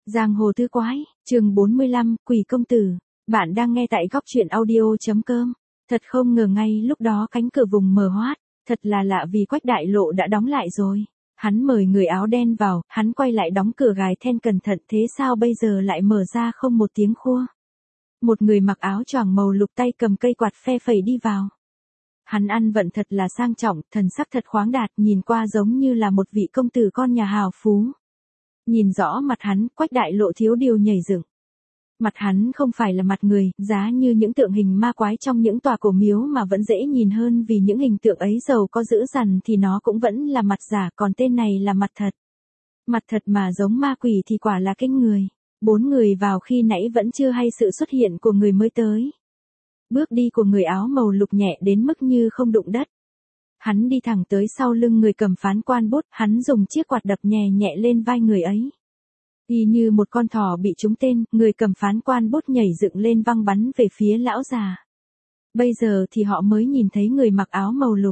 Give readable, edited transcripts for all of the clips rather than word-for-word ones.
Giang hồ tứ quái, chương 45, Quỷ công tử. Bạn đang nghe tại góc truyện audio.com. Thật không ngờ ngay lúc đó cánh cửa vùng mở hoát, thật là lạ vì Quách Đại Lộ đã đóng lại rồi. Hắn mời người áo đen vào, hắn quay lại đóng cửa gài then cẩn thận, thế sao bây giờ lại mở ra không một tiếng khua. Một người mặc áo choàng màu lục tay cầm cây quạt phe phẩy đi vào. Hắn ăn vận thật là sang trọng, thần sắc thật khoáng đạt, nhìn qua giống như là một vị công tử con nhà hào phú. Nhìn rõ mặt hắn, Quách Đại Lộ thiếu điều nhảy dựng. Mặt hắn không phải là mặt người, giá như những tượng hình ma quái trong những tòa cổ miếu mà vẫn dễ nhìn hơn, vì những hình tượng ấy dầu có dữ dằn thì nó cũng vẫn là mặt giả, còn tên này là mặt thật. Mặt thật mà giống ma quỷ thì quả là kinh người. 4 người vào khi nãy vẫn chưa hay sự xuất hiện của người mới tới. Bước đi của người áo màu lục nhẹ đến mức như không đụng đất. Hắn đi thẳng tới sau lưng người cầm phán quan bút, hắn dùng chiếc quạt đập nhẹ nhẹ lên vai người ấy. Y như một con thỏ bị trúng tên, người cầm phán quan bút nhảy dựng lên văng bắn về phía lão già. Bây giờ thì họ mới nhìn thấy người mặc áo màu lục.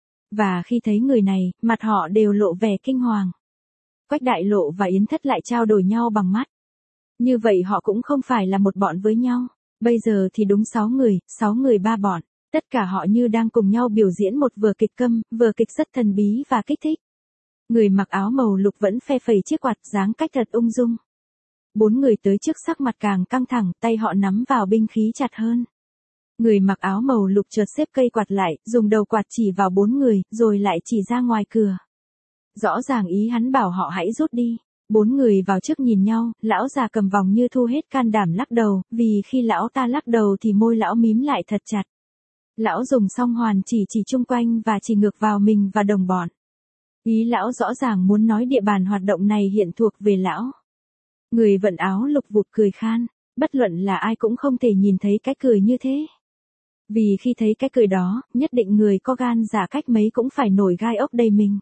Và khi thấy người này, mặt họ đều lộ vẻ kinh hoàng. Quách Đại Lộ và Yến Thất lại trao đổi nhau bằng mắt. Như vậy họ cũng không phải là một bọn với nhau. Bây giờ thì đúng 6 người 3 bọn. Tất cả họ như đang cùng nhau biểu diễn một vở kịch câm, vở kịch rất thần bí và kích thích. Người mặc áo màu lục vẫn phe phẩy chiếc quạt, dáng cách thật ung dung. 4 người tới trước sắc mặt càng căng thẳng, tay họ nắm vào binh khí chặt hơn. Người mặc áo màu lục chợt xếp cây quạt lại, dùng đầu quạt chỉ vào 4 người, rồi lại chỉ ra ngoài cửa. Rõ ràng ý hắn bảo họ hãy rút đi. 4 người vào trước nhìn nhau, lão già cầm vòng như thu hết can đảm lắc đầu, vì khi lão ta lắc đầu thì môi lão mím lại thật chặt. Lão dùng song hoàn chỉ chung quanh và chỉ ngược vào mình và đồng bọn. Ý lão rõ ràng muốn nói địa bàn hoạt động này hiện thuộc về lão. Người vận áo lục vụt cười khan, bất luận là ai cũng không thể nhìn thấy cái cười như thế. Vì khi thấy cái cười đó, nhất định người có gan giả cách mấy cũng phải nổi gai ốc đầy mình.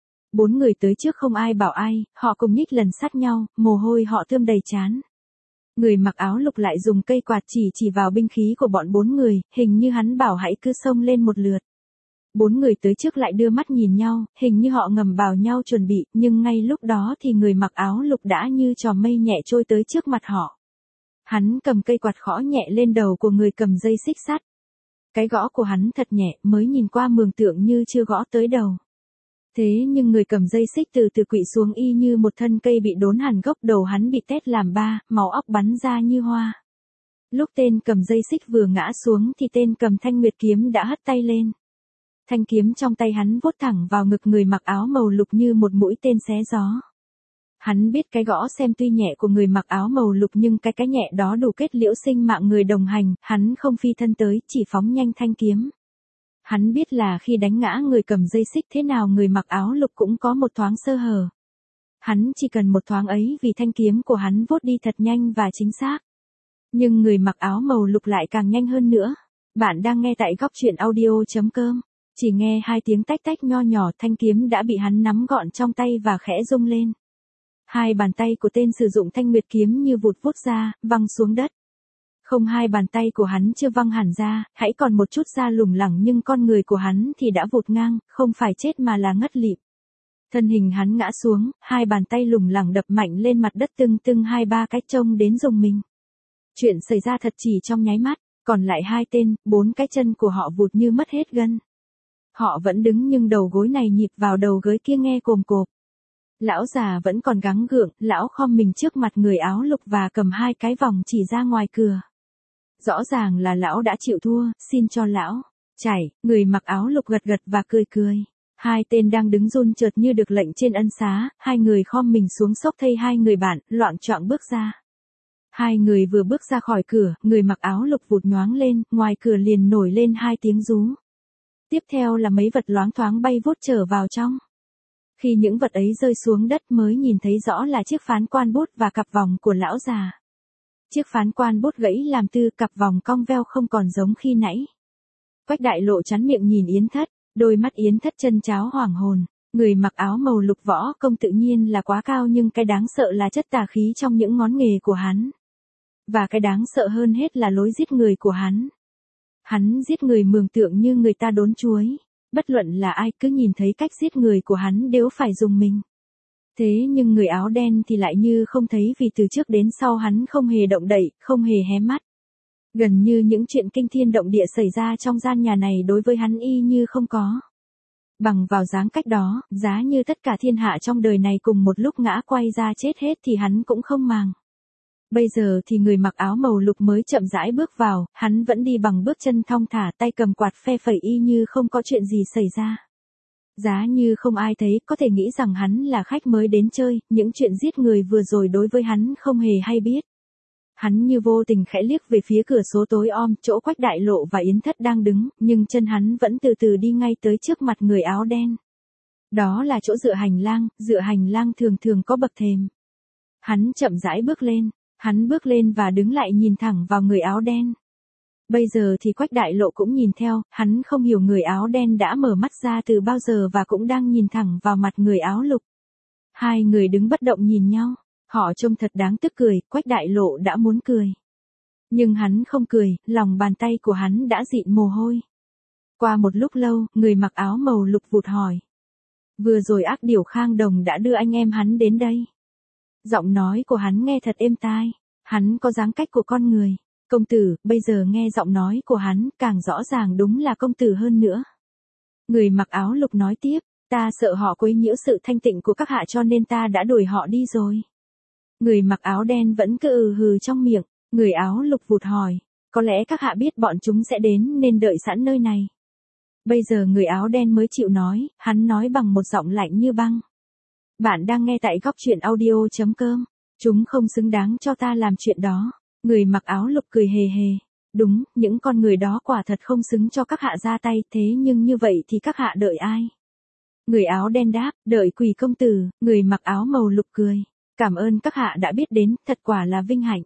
4 người tới trước không ai bảo ai, họ cùng nhích lần sát nhau, mồ hôi họ thơm đầy trán. Người mặc áo lục lại dùng cây quạt chỉ vào binh khí của bọn 4 người, hình như hắn bảo hãy cứ xông lên một lượt. 4 người tới trước lại đưa mắt nhìn nhau, hình như họ ngầm bảo nhau chuẩn bị, nhưng ngay lúc đó thì người mặc áo lục đã như trò mây nhẹ trôi tới trước mặt họ. Hắn cầm cây quạt gõ nhẹ lên đầu của người cầm dây xích sắt. Cái gõ của hắn thật nhẹ, mới nhìn qua mường tượng như chưa gõ tới đầu. Thế nhưng người cầm dây xích từ từ quỵ xuống y như một thân cây bị đốn hẳn gốc, đầu hắn bị tét làm ba, máu óc bắn ra như hoa. Lúc tên cầm dây xích vừa ngã xuống thì tên cầm thanh nguyệt kiếm đã hất tay lên. Thanh kiếm trong tay hắn vút thẳng vào ngực người mặc áo màu lục như một mũi tên xé gió. Hắn biết cái gõ xem tuy nhẹ của người mặc áo màu lục nhưng cái nhẹ đó đủ kết liễu sinh mạng người đồng hành, hắn không phi thân tới, chỉ phóng nhanh thanh kiếm. Hắn biết là khi đánh ngã người cầm dây xích thế nào người mặc áo lục cũng có một thoáng sơ hở. Hắn chỉ cần một thoáng ấy vì thanh kiếm của hắn vút đi thật nhanh và chính xác. Nhưng người mặc áo màu lục lại càng nhanh hơn nữa. Bạn đang nghe tại góc truyện audio.com. Chỉ nghe 2 tiếng tách tách nho nhỏ, thanh kiếm đã bị hắn nắm gọn trong tay và khẽ rung lên. 2 bàn tay của tên sử dụng thanh nguyệt kiếm như vụt vút ra, văng xuống đất. Không, 2 bàn tay của hắn chưa văng hẳn ra, hãy còn một chút da lủng lẳng, nhưng con người của hắn thì đã vụt ngang, không phải chết mà là ngất lịm. Thân hình hắn ngã xuống, 2 bàn tay lủng lẳng đập mạnh lên mặt đất tưng 2-3 cái trông đến rùng mình. Chuyện xảy ra thật chỉ trong nháy mắt, còn lại 2 tên, 4 cái chân của họ vụt như mất hết gân. Họ vẫn đứng nhưng đầu gối này nhịp vào đầu gối kia nghe cồm cộp. Lão già vẫn còn gắng gượng, lão khom mình trước mặt người áo lục và cầm 2 cái vòng chỉ ra ngoài cửa. Rõ ràng là lão đã chịu thua, xin cho lão chảy. Người mặc áo lục gật gật và cười. 2 tên đang đứng run chợt như được lệnh trên ân xá, 2 người khom mình xuống xốc thay 2 người bạn, loạng choạng bước ra. 2 người vừa bước ra khỏi cửa, người mặc áo lục vụt nhoáng lên, ngoài cửa liền nổi lên 2 tiếng rú. Tiếp theo là mấy vật loáng thoáng bay vút trở vào trong. Khi những vật ấy rơi xuống đất mới nhìn thấy rõ là chiếc phán quan bút và cặp vòng của lão già. Chiếc phán quan bút gãy làm tư, cặp vòng cong veo không còn giống khi nãy. Quách Đại Lộ trắn miệng nhìn Yến Thất, đôi mắt Yến Thất chân cháo hoảng hồn. Người mặc áo màu lục võ công tự nhiên là quá cao, nhưng cái đáng sợ là chất tà khí trong những ngón nghề của hắn. Và cái đáng sợ hơn hết là lối giết người của hắn. Hắn giết người mường tượng như người ta đốn chuối. Bất luận là ai cứ nhìn thấy cách giết người của hắn đều phải rùng mình. Thế nhưng người áo đen thì lại như không thấy, vì từ trước đến sau hắn không hề động đậy, không hề hé mắt. Gần như những chuyện kinh thiên động địa xảy ra trong gian nhà này đối với hắn y như không có. Bằng vào dáng cách đó, giá như tất cả thiên hạ trong đời này cùng một lúc ngã quay ra chết hết thì hắn cũng không màng. Bây giờ thì người mặc áo màu lục mới chậm rãi bước vào, hắn vẫn đi bằng bước chân thong thả, tay cầm quạt phe phẩy y như không có chuyện gì xảy ra. Giá như không ai thấy, có thể nghĩ rằng hắn là khách mới đến chơi, những chuyện giết người vừa rồi đối với hắn không hề hay biết. Hắn như vô tình khẽ liếc về phía cửa sổ tối om, chỗ Quách Đại Lộ và Yến Thất đang đứng, nhưng chân hắn vẫn từ từ đi ngay tới trước mặt người áo đen. Đó là chỗ dựa hành lang thường thường có bậc thềm. Hắn chậm rãi bước lên và đứng lại nhìn thẳng vào người áo đen. Bây giờ thì Quách Đại Lộ cũng nhìn theo, hắn không hiểu người áo đen đã mở mắt ra từ bao giờ và cũng đang nhìn thẳng vào mặt người áo lục. Hai người đứng bất động nhìn nhau, họ trông thật đáng tức cười, Quách Đại Lộ đã muốn cười. Nhưng hắn không cười, lòng bàn tay của hắn đã dịn mồ hôi. Qua một lúc lâu, người mặc áo màu lục vụt hỏi. Vừa rồi Ác Điểu Khang Đồng đã đưa anh em hắn đến đây. Giọng nói của hắn nghe thật êm tai, hắn có dáng cách của con người. Công tử, bây giờ nghe giọng nói của hắn càng rõ ràng đúng là công tử hơn nữa. Người mặc áo lục nói tiếp, ta sợ họ quấy nhiễu sự thanh tịnh của các hạ cho nên ta đã đuổi họ đi rồi. Người mặc áo đen vẫn cứ hừ trong miệng, người áo lục vụt hỏi, có lẽ các hạ biết bọn chúng sẽ đến nên đợi sẵn nơi này. Bây giờ người áo đen mới chịu nói, hắn nói bằng một giọng lạnh như băng. Bạn đang nghe tại góc truyện audio.com, chúng không xứng đáng cho ta làm chuyện đó. Người mặc áo lục cười hề hề. Đúng, những con người đó quả thật không xứng cho các hạ ra tay, thế nhưng như vậy thì các hạ đợi ai? Người áo đen đáp, đợi Quỷ công tử. Người mặc áo màu lục cười. Cảm ơn các hạ đã biết đến, thật quả là vinh hạnh.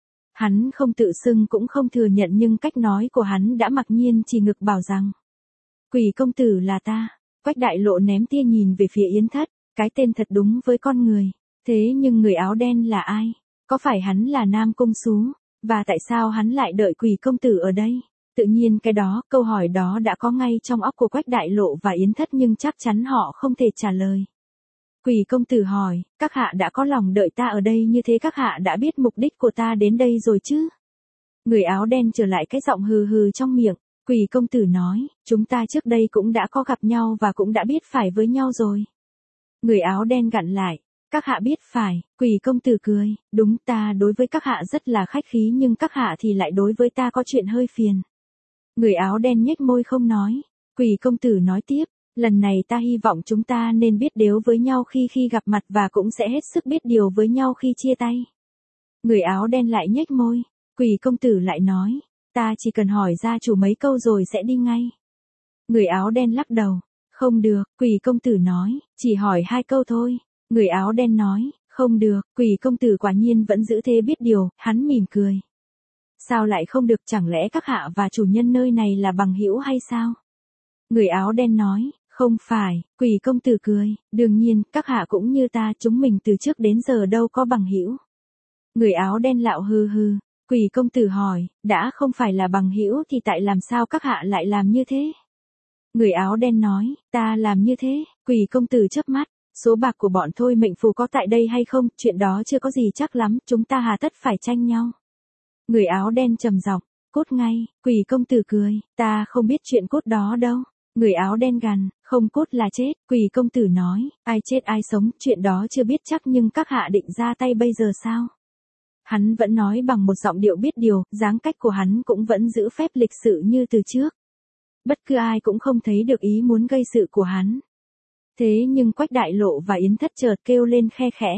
Hắn không tự xưng cũng không thừa nhận nhưng cách nói của hắn đã mặc nhiên chỉ ngực bảo rằng. Quỷ công tử là ta. Quách Đại Lộ ném tia nhìn về phía Yến Thất, cái tên thật đúng với con người. Thế nhưng người áo đen là ai? Có phải hắn là Nam Cung Sú? Và tại sao hắn lại đợi Quỷ công tử ở đây? Tự nhiên câu hỏi đó đã có ngay trong óc của Quách Đại Lộ và Yến Thất nhưng chắc chắn họ không thể trả lời. Quỷ công tử hỏi, các hạ đã có lòng đợi ta ở đây như thế các hạ đã biết mục đích của ta đến đây rồi chứ? Người áo đen trở lại cái giọng hừ hừ trong miệng. Quỷ công tử nói, chúng ta trước đây cũng đã có gặp nhau và cũng đã biết phải với nhau rồi. Người áo đen gặn lại. Các hạ biết phải, Quỷ công tử cười, đúng ta đối với các hạ rất là khách khí nhưng các hạ thì lại đối với ta có chuyện hơi phiền. Người áo đen nhếch môi không nói, Quỷ công tử nói tiếp, lần này ta hy vọng chúng ta nên biết điều với nhau khi gặp mặt và cũng sẽ hết sức biết điều với nhau khi chia tay. Người áo đen lại nhếch môi, Quỷ công tử lại nói, ta chỉ cần hỏi gia chủ mấy câu rồi sẽ đi ngay. Người áo đen lắc đầu, không được, Quỷ công tử nói, chỉ hỏi 2 câu thôi. Người áo đen nói, không được, Quỷ công tử quả nhiên vẫn giữ thế biết điều, hắn mỉm cười. Sao lại không được, chẳng lẽ các hạ và chủ nhân nơi này là bằng hữu hay sao? Người áo đen nói, không phải, Quỷ công tử cười, đương nhiên, các hạ cũng như ta, chúng mình từ trước đến giờ đâu có bằng hữu. Người áo đen lạo hừ hừ, Quỷ công tử hỏi, đã không phải là bằng hữu thì tại làm sao các hạ lại làm như thế? Người áo đen nói, ta làm như thế, Quỷ công tử chớp mắt. Số bạc của bọn Thôi Mệnh Phù có tại đây hay không, chuyện đó chưa có gì chắc lắm, chúng ta hà tất phải tranh nhau. Người áo đen trầm giọng, cút ngay, Quỷ công tử cười, ta không biết chuyện cút đó đâu. Người áo đen gằn, không cút là chết, Quỷ công tử nói, ai chết ai sống, chuyện đó chưa biết chắc nhưng các hạ định ra tay bây giờ sao? Hắn vẫn nói bằng một giọng điệu biết điều, dáng cách của hắn cũng vẫn giữ phép lịch sự như từ trước. Bất cứ ai cũng không thấy được ý muốn gây sự của hắn. Thế nhưng Quách Đại Lộ và Yến Thất chợt kêu lên khe khẽ.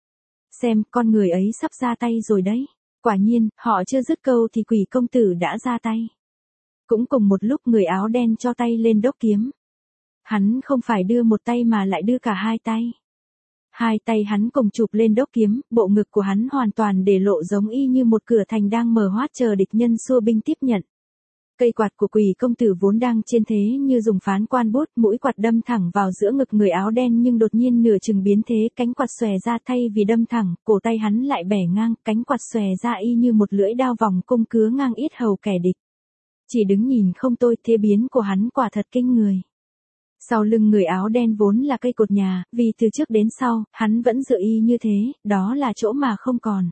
Xem, con người ấy sắp ra tay rồi đấy. Quả nhiên, họ chưa dứt câu thì Quỷ công tử đã ra tay. Cũng cùng một lúc người áo đen cho tay lên đốc kiếm. Hắn không phải đưa một tay mà lại đưa cả 2 tay. 2 tay hắn cùng chụp lên đốc kiếm, bộ ngực của hắn hoàn toàn để lộ giống y như một cửa thành đang mở hoát chờ địch nhân xua binh tiếp nhận. Cây quạt của Quỷ công tử vốn đang trên thế như dùng phán quan bút, mũi quạt đâm thẳng vào giữa ngực người áo đen nhưng đột nhiên nửa chừng biến thế, cánh quạt xòe ra thay vì đâm thẳng, cổ tay hắn lại bẻ ngang, cánh quạt xòe ra y như một lưỡi đao vòng cung cứa ngang yết hầu kẻ địch. Chỉ đứng nhìn không thôi, thế biến của hắn quả thật kinh người. Sau lưng người áo đen vốn là cây cột nhà, vì từ trước đến sau, hắn vẫn dự y như thế, đó là chỗ mà không còn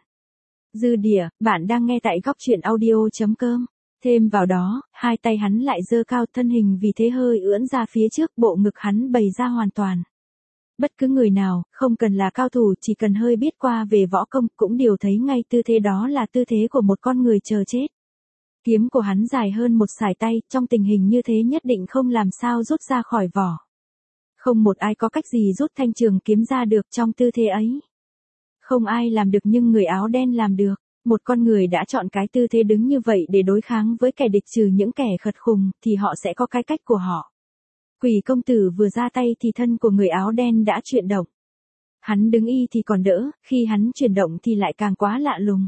dư địa. Bạn đang nghe tại góc truyện audio.com. Thêm vào đó, hai tay hắn lại giơ cao, thân hình vì thế hơi ưỡn ra phía trước, bộ ngực hắn bày ra hoàn toàn. Bất cứ người nào, không cần là cao thủ, chỉ cần hơi biết qua về võ công, cũng đều thấy ngay tư thế đó là tư thế của một con người chờ chết. Kiếm của hắn dài hơn một sải tay, trong tình hình như thế nhất định không làm sao rút ra khỏi vỏ. Không một ai có cách gì rút thanh trường kiếm ra được trong tư thế ấy. Không ai làm được nhưng người áo đen làm được. Một con người đã chọn cái tư thế đứng như vậy để đối kháng với kẻ địch, trừ những kẻ khật khùng, thì họ sẽ có cái cách của họ. Quỷ công tử vừa ra tay thì thân của người áo đen đã chuyển động. Hắn đứng y thì còn đỡ, khi hắn chuyển động thì lại càng quá lạ lùng.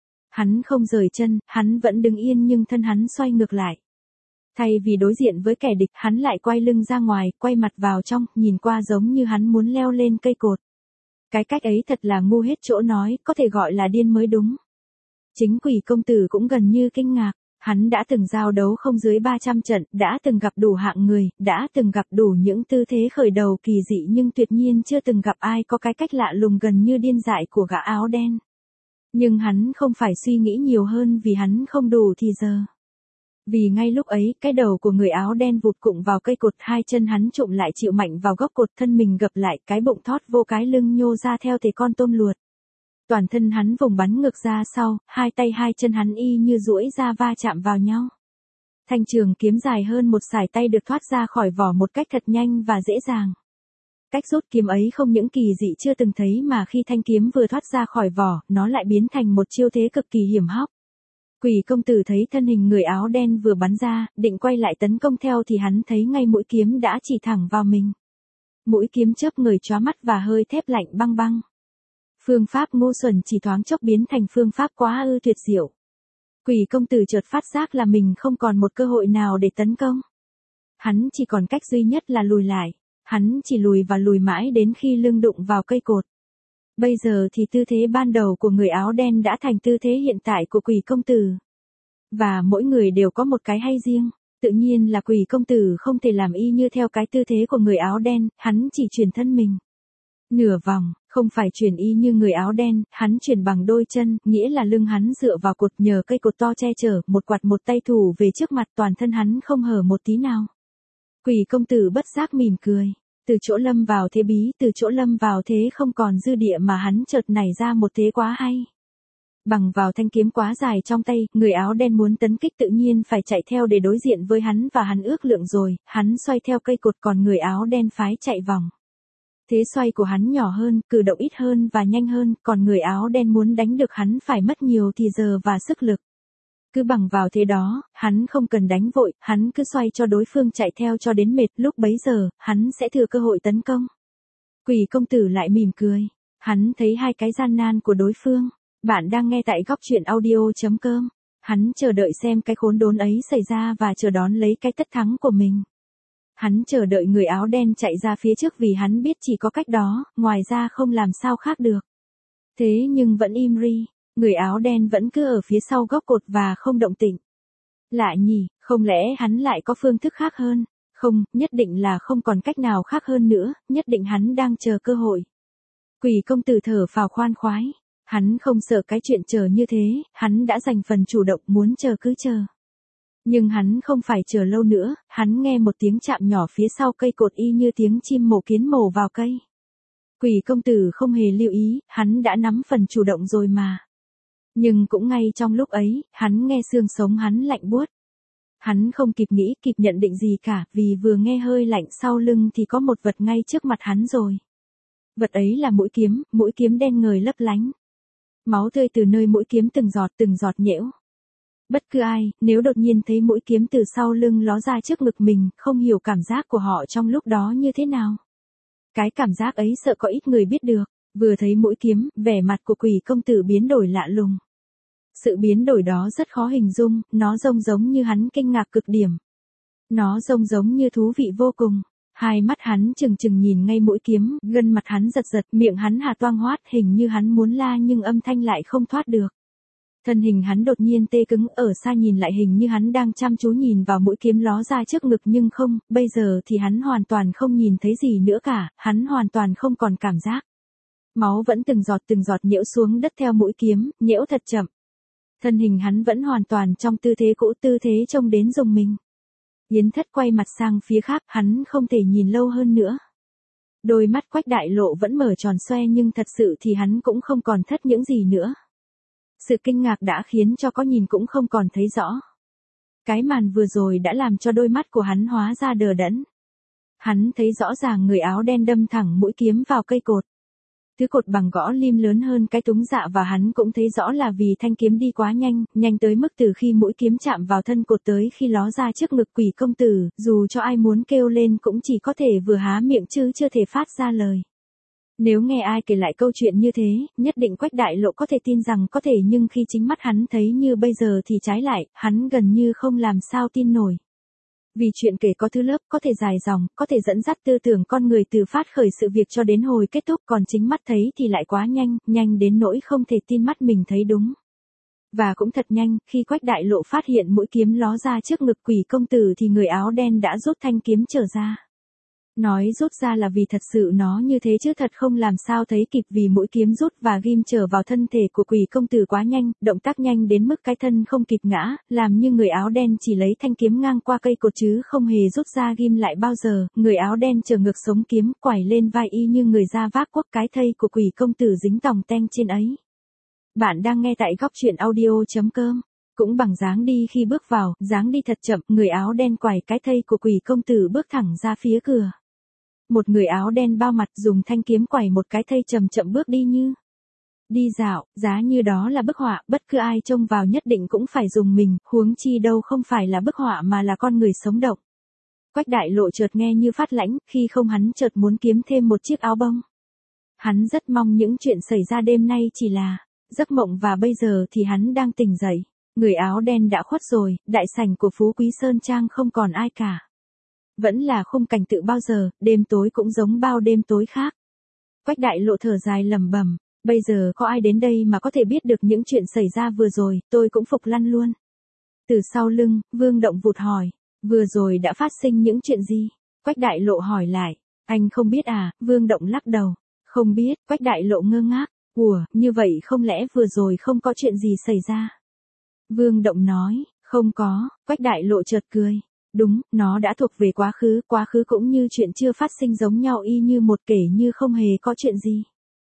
Hắn không rời chân, hắn vẫn đứng yên nhưng thân hắn xoay ngược lại. Thay vì đối diện với kẻ địch, hắn lại quay lưng ra ngoài, quay mặt vào trong, nhìn qua giống như hắn muốn leo lên cây cột. Cái cách ấy thật là ngu hết chỗ nói, có thể gọi là điên mới đúng. Chính quỷ công tử cũng gần như kinh ngạc. Hắn đã từng giao đấu không dưới 300 trận, đã từng gặp đủ hạng người, đã từng gặp đủ những tư thế khởi đầu kỳ dị, nhưng tuyệt nhiên chưa từng gặp ai có cái cách lạ lùng gần như điên dại của gã áo đen. Nhưng hắn không phải suy nghĩ nhiều hơn vì hắn không đủ thì giờ. Vì ngay lúc ấy, cái đầu của người áo đen vụt cụng vào cây cột, hai chân hắn trụm lại chịu mạnh vào gốc cột, thân mình gập lại, cái bụng thót vô, cái lưng nhô ra theo thể con tôm luột. Toàn thân hắn vùng bắn ngược ra sau, hai tay hai chân hắn y như duỗi ra va chạm vào nhau. Thanh trường kiếm dài hơn một sải tay được thoát ra khỏi vỏ một cách thật nhanh và dễ dàng. Cách rút kiếm ấy không những kỳ dị chưa từng thấy mà khi thanh kiếm vừa thoát ra khỏi vỏ, nó lại biến thành một chiêu thế cực kỳ hiểm hóc. Quỷ công tử thấy thân hình người áo đen vừa bắn ra, định quay lại tấn công theo thì hắn thấy ngay mũi kiếm đã chỉ thẳng vào mình. Mũi kiếm chớp người chóa mắt và hơi thép lạnh băng băng. Phương pháp ngu xuẩn chỉ thoáng chốc biến thành phương pháp quá ư tuyệt diệu. Quỷ công tử chợt phát giác là mình không còn một cơ hội nào để tấn công. Hắn chỉ còn cách duy nhất là lùi lại. Hắn chỉ lùi và lùi mãi đến khi lưng đụng vào cây cột. Bây giờ thì tư thế ban đầu của người áo đen đã thành tư thế hiện tại của quỷ công tử. Và mỗi người đều có một cái hay riêng. Tự nhiên là quỷ công tử không thể làm y như theo cái tư thế của người áo đen, hắn chỉ chuyển thân mình nửa vòng, không phải chuyển y như người áo đen, hắn chuyển bằng đôi chân, nghĩa là lưng hắn dựa vào cột, nhờ cây cột to che chở, một quạt một tay thủ về trước mặt, toàn thân hắn không hở một tí nào. Quỷ công tử bất giác mỉm cười, từ chỗ lâm vào thế bí, từ chỗ lâm vào thế không còn dư địa mà hắn chợt nảy ra một thế quá hay. Bằng vào thanh kiếm quá dài trong tay, người áo đen muốn tấn kích tự nhiên phải chạy theo để đối diện với hắn và hắn ước lượng rồi, hắn xoay theo cây cột còn người áo đen phái chạy vòng. Thế xoay của hắn nhỏ hơn, cử động ít hơn và nhanh hơn, còn người áo đen muốn đánh được hắn phải mất nhiều thì giờ và sức lực. Cứ bằng vào thế đó, hắn không cần đánh vội, hắn cứ xoay cho đối phương chạy theo cho đến mệt, lúc bấy giờ, hắn sẽ thừa cơ hội tấn công. Quỷ công tử lại mỉm cười, hắn thấy hai cái gian nan của đối phương. Bạn đang nghe tại góc truyện audio.com. Hắn chờ đợi xem cái khốn đốn ấy xảy ra và chờ đón lấy cái tất thắng của mình. Hắn chờ đợi người áo đen chạy ra phía trước vì hắn biết chỉ có cách đó, ngoài ra không làm sao khác được. Thế nhưng vẫn im ri, người áo đen vẫn cứ ở phía sau góc cột và không động tĩnh. Lạ nhỉ, không lẽ hắn lại có phương thức khác hơn? Không, nhất định là không còn cách nào khác hơn nữa, nhất định hắn đang chờ cơ hội. Quỷ công tử thở phào khoan khoái. Hắn không sợ cái chuyện chờ như thế, hắn đã giành phần chủ động, muốn chờ cứ chờ. Nhưng hắn không phải chờ lâu nữa, hắn nghe một tiếng chạm nhỏ phía sau cây cột y như tiếng chim mổ kiến mổ vào cây. Quỷ công tử không hề lưu ý, hắn đã nắm phần chủ động rồi mà. Nhưng cũng ngay trong lúc ấy, hắn nghe xương sống hắn lạnh buốt. Hắn không kịp nghĩ, kịp nhận định gì cả, vì vừa nghe hơi lạnh sau lưng thì có một vật ngay trước mặt hắn rồi. Vật ấy là mũi kiếm đen ngời lấp lánh. Máu tươi từ nơi mũi kiếm từng giọt nhễu. Bất cứ ai, nếu đột nhiên thấy mũi kiếm từ sau lưng ló ra trước ngực mình, không hiểu cảm giác của họ trong lúc đó như thế nào. Cái cảm giác ấy sợ có ít người biết được. Vừa thấy mũi kiếm, vẻ mặt của quỷ công tử biến đổi lạ lùng. Sự biến đổi đó rất khó hình dung, nó giống như hắn kinh ngạc cực điểm. Nó giống như thú vị vô cùng. Hai mắt hắn trừng nhìn ngay mũi kiếm, gân mặt hắn giật, miệng hắn hà toang hoát, hình như hắn muốn la nhưng âm thanh lại không thoát được. Thân hình hắn đột nhiên tê cứng, ở xa nhìn lại hình như hắn đang chăm chú nhìn vào mũi kiếm ló ra trước ngực, nhưng không, bây giờ thì hắn hoàn toàn không nhìn thấy gì nữa cả, hắn hoàn toàn không còn cảm giác. Máu vẫn từng giọt nhễu xuống đất theo mũi kiếm, nhễu thật chậm. Thân hình hắn vẫn hoàn toàn trong tư thế cũ, tư thế trông đến rùng mình. Yến Thất quay mặt sang phía khác, hắn không thể nhìn lâu hơn nữa. Đôi mắt Quách Đại Lộ vẫn mở tròn xoe, nhưng thật sự thì hắn cũng không còn thất những gì nữa. Sự kinh ngạc đã khiến cho có nhìn cũng không còn thấy rõ. Cái màn vừa rồi đã làm cho đôi mắt của hắn hóa ra đờ đẫn. Hắn thấy rõ ràng người áo đen đâm thẳng mũi kiếm vào cây cột. Thứ cột bằng gõ lim lớn hơn cái túng dạ, và hắn cũng thấy rõ là vì thanh kiếm đi quá nhanh, nhanh tới mức từ khi mũi kiếm chạm vào thân cột tới khi ló ra trước ngực Quỷ công tử, dù cho ai muốn kêu lên cũng chỉ có thể vừa há miệng chứ chưa thể phát ra lời. Nếu nghe ai kể lại câu chuyện như thế, nhất định Quách Đại Lộ có thể tin rằng có thể, nhưng khi chính mắt hắn thấy như bây giờ thì trái lại, hắn gần như không làm sao tin nổi. Vì chuyện kể có thứ lớp, có thể dài dòng, có thể dẫn dắt tư tưởng con người từ phát khởi sự việc cho đến hồi kết thúc, còn chính mắt thấy thì lại quá nhanh, nhanh đến nỗi không thể tin mắt mình thấy đúng. Và cũng thật nhanh, khi Quách Đại Lộ phát hiện mũi kiếm ló ra trước ngực Quỷ công tử thì người áo đen đã rút thanh kiếm trở ra. Nói rút ra là vì thật sự nó như thế chứ thật không làm sao thấy kịp, vì mũi kiếm rút và ghim trở vào thân thể của Quỷ công tử quá nhanh, động tác nhanh đến mức cái thân không kịp ngã, làm như người áo đen chỉ lấy thanh kiếm ngang qua cây cột chứ không hề rút ra ghim lại bao giờ. Người áo đen trở ngược sống kiếm, quải lên vai y như người ra vác cuốc, cái thây của Quỷ công tử dính tòng teng trên ấy. Bạn đang nghe tại góc truyện audio.com. Cũng bằng dáng đi khi bước vào, dáng đi thật chậm, người áo đen quải cái thây của Quỷ công tử bước thẳng ra phía cửa. Một người áo đen bao mặt dùng thanh kiếm quẩy một cái thây chậm chậm bước đi như đi dạo, giá như đó là bức họa, bất cứ ai trông vào nhất định cũng phải dùng mình, huống chi đâu không phải là bức họa mà là con người sống động. Quách Đại Lộ chợt nghe như phát lãnh, khi không hắn chợt muốn kiếm thêm một chiếc áo bông. Hắn rất mong những chuyện xảy ra đêm nay chỉ là giấc mộng, và bây giờ thì hắn đang tỉnh dậy. Người áo đen đã khuất rồi, đại sảnh của Phú Quý Sơn Trang không còn ai cả. Vẫn là khung cảnh tự bao giờ, đêm tối cũng giống bao đêm tối khác. Quách Đại Lộ thở dài lẩm bẩm, bây giờ có ai đến đây mà có thể biết được những chuyện xảy ra vừa rồi, tôi cũng phục lăn luôn. Từ sau lưng, Vương Động vụt hỏi, vừa rồi đã phát sinh những chuyện gì? Quách Đại Lộ hỏi lại, anh không biết à? Vương Động lắc đầu, không biết. Quách Đại Lộ ngơ ngác, ủa, như vậy không lẽ vừa rồi không có chuyện gì xảy ra? Vương Động nói, không có. Quách Đại Lộ chợt cười. Đúng, nó đã thuộc về quá khứ cũng như chuyện chưa phát sinh giống nhau y như một, kể như không hề có chuyện gì.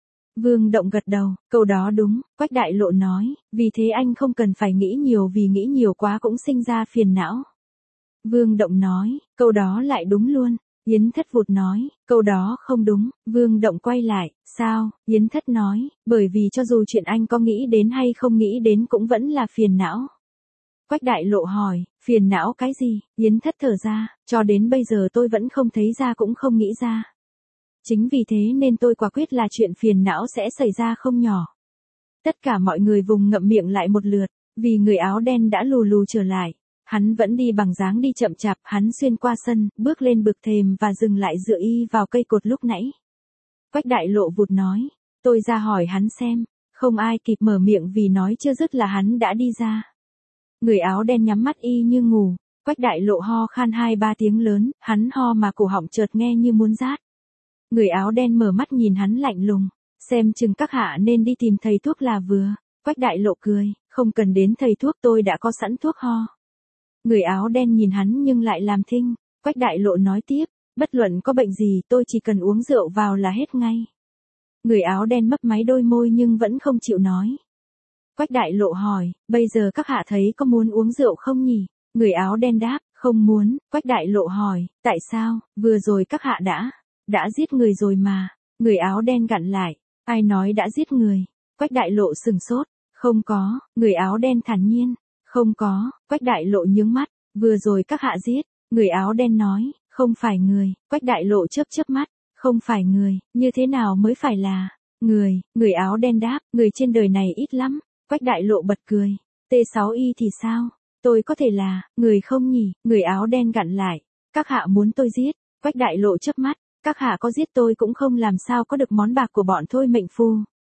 Vương Động gật đầu, câu đó đúng. Quách Đại Lộ nói, vì thế anh không cần phải nghĩ nhiều, vì nghĩ nhiều quá cũng sinh ra phiền não. Vương Động nói, câu đó lại đúng luôn. Yến Thất vụt nói, câu đó không đúng. Vương Động quay lại, sao? Yến Thất nói, bởi vì cho dù chuyện anh có nghĩ đến hay không nghĩ đến cũng vẫn là phiền não. Quách Đại Lộ hỏi, phiền não cái gì? Yến Thất thở ra, cho đến bây giờ tôi vẫn không thấy ra cũng không nghĩ ra. Chính vì thế nên tôi quả quyết là chuyện phiền não sẽ xảy ra không nhỏ. Tất cả mọi người vùng ngậm miệng lại một lượt, vì người áo đen đã lù lù trở lại. Hắn vẫn đi bằng dáng đi chậm chạp, hắn xuyên qua sân, bước lên bực thềm và dừng lại dựa y vào cây cột lúc nãy. Quách Đại Lộ vụt nói, tôi ra hỏi hắn xem, không ai kịp mở miệng vì nói chưa dứt là hắn đã đi ra. Người áo đen nhắm mắt y như ngủ, Quách Đại Lộ ho khan 2-3 tiếng lớn, hắn ho mà cổ họng chợt nghe như muốn rát. Người áo đen mở mắt nhìn hắn lạnh lùng, xem chừng các hạ nên đi tìm thầy thuốc là vừa. Quách Đại Lộ cười, không cần đến thầy thuốc, tôi đã có sẵn thuốc ho. Người áo đen nhìn hắn nhưng lại làm thinh. Quách Đại Lộ nói tiếp, bất luận có bệnh gì tôi chỉ cần uống rượu vào là hết ngay. Người áo đen mấp máy đôi môi nhưng vẫn không chịu nói. Quách Đại Lộ hỏi, bây giờ các hạ thấy có muốn uống rượu không nhỉ? Người áo đen đáp, không muốn. Quách Đại Lộ hỏi, tại sao? Vừa rồi các hạ đã giết người rồi mà. Người áo đen gặn lại, ai nói đã giết người? Quách Đại Lộ sừng sốt, không có. Người áo đen thản nhiên, không có. Quách Đại Lộ nhướng mắt, vừa rồi các hạ giết. Người áo đen nói, không phải người. Quách Đại Lộ chớp chớp mắt, không phải người, như thế nào mới phải là người? Người áo đen đáp, người trên đời này ít lắm. Quách Đại Lộ bật cười, T6Y thì sao? Tôi có thể là người không nhỉ? Người áo đen gặn lại, các hạ muốn tôi giết? Quách Đại Lộ chớp mắt, các hạ có giết tôi cũng không làm sao có được món bạc của bọn Thôi Mệnh Phu.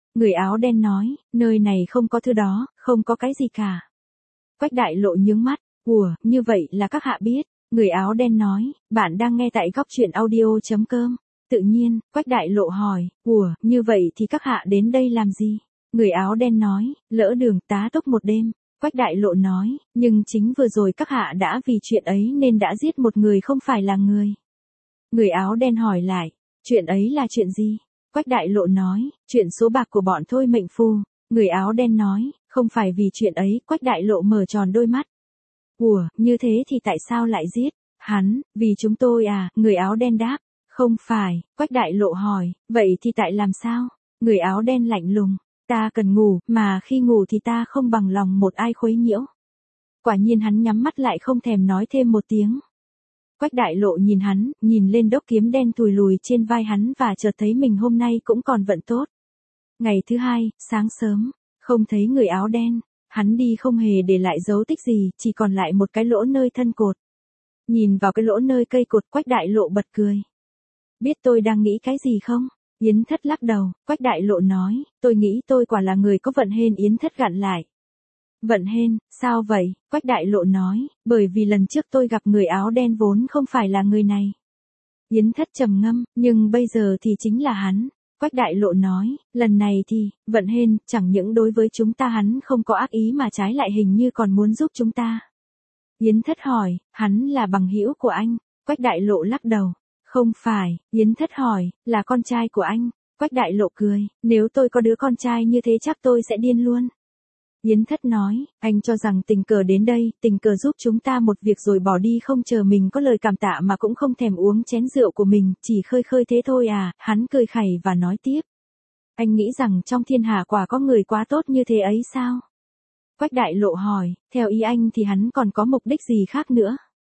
Người áo đen nói, nơi này không có thứ đó, không có cái gì cả. Quách Đại Lộ nhướng mắt, ủa, như vậy là các hạ biết. Người áo đen nói, bạn đang nghe tại góc truyện audio.com. Tự nhiên, Quách Đại Lộ hỏi, ủa, như vậy thì các hạ đến đây làm gì? Người áo đen nói, lỡ đường tá túc một đêm. Quách Đại Lộ nói, nhưng chính vừa rồi các hạ đã vì chuyện ấy nên đã giết một người không phải là người. Người áo đen hỏi lại, chuyện ấy là chuyện gì? Quách Đại Lộ nói, chuyện số bạc của bọn Thôi Mệnh Phu. Người áo đen nói, không phải vì chuyện ấy. Quách Đại Lộ mở tròn đôi mắt. Ủa, như thế thì tại sao lại giết? Hắn, vì chúng tôi à? Người áo đen đáp, không phải. Quách Đại Lộ hỏi, vậy thì tại làm sao? Người áo đen lạnh lùng, ta cần ngủ, mà khi ngủ thì ta không bằng lòng một ai khuấy nhiễu. Quả nhiên hắn nhắm mắt lại không thèm nói thêm một tiếng. Quách Đại Lộ nhìn hắn, nhìn lên đốc kiếm đen thùi lùi trên vai hắn và chợt thấy mình hôm nay cũng còn vận tốt. Ngày thứ hai, sáng sớm, không thấy người áo đen, hắn đi không hề để lại dấu tích gì, chỉ còn lại một cái lỗ nơi thân cột. Nhìn vào cái lỗ nơi cây cột, Quách Đại Lộ bật cười. Biết tôi đang nghĩ cái gì không? Yến Thất lắc đầu. Quách Đại Lộ nói, tôi nghĩ tôi quả là người có vận hên. Yến Thất gặn lại. Vận hên, sao vậy? Quách Đại Lộ nói, bởi vì lần trước tôi gặp người áo đen vốn không phải là người này. Yến Thất trầm ngâm, nhưng bây giờ thì chính là hắn. Quách Đại Lộ nói, lần này thì, vận hên, chẳng những đối với chúng ta hắn không có ác ý mà trái lại hình như còn muốn giúp chúng ta. Yến Thất hỏi, hắn là bằng hữu của anh? Quách Đại Lộ lắc đầu. Không phải. Yến Thất hỏi, là con trai của anh? Quách Đại Lộ cười, nếu tôi có đứa con trai như thế chắc tôi sẽ điên luôn. Yến Thất nói, anh cho rằng tình cờ đến đây, tình cờ giúp chúng ta một việc rồi bỏ đi không chờ mình có lời cảm tạ mà cũng không thèm uống chén rượu của mình, chỉ khơi khơi thế thôi à? Hắn cười khẩy và nói tiếp. Anh nghĩ rằng trong thiên hạ quả có người quá tốt như thế ấy sao? Quách Đại Lộ hỏi, theo ý anh thì hắn còn có mục đích gì khác nữa?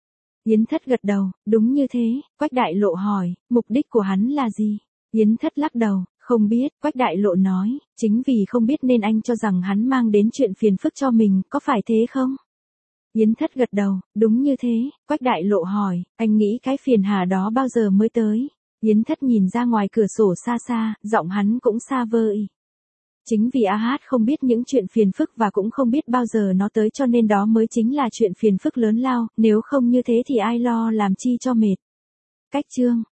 Yến Thất gật đầu, đúng như thế. Quách Đại Lộ hỏi, mục đích của hắn là gì? Yến Thất lắc đầu, không biết. Quách Đại Lộ nói, chính vì không biết nên anh cho rằng hắn mang đến chuyện phiền phức cho mình, có phải thế không? Yến Thất gật đầu, đúng như thế. Quách Đại Lộ hỏi, anh nghĩ cái phiền hà đó bao giờ mới tới? Yến Thất nhìn ra ngoài cửa sổ xa xa, giọng hắn cũng xa vời. Chính vì A Hát không biết những chuyện phiền phức và cũng không biết bao giờ nó tới cho nên đó mới chính là chuyện phiền phức lớn lao, nếu không như thế thì ai lo làm chi cho mệt. Cách chương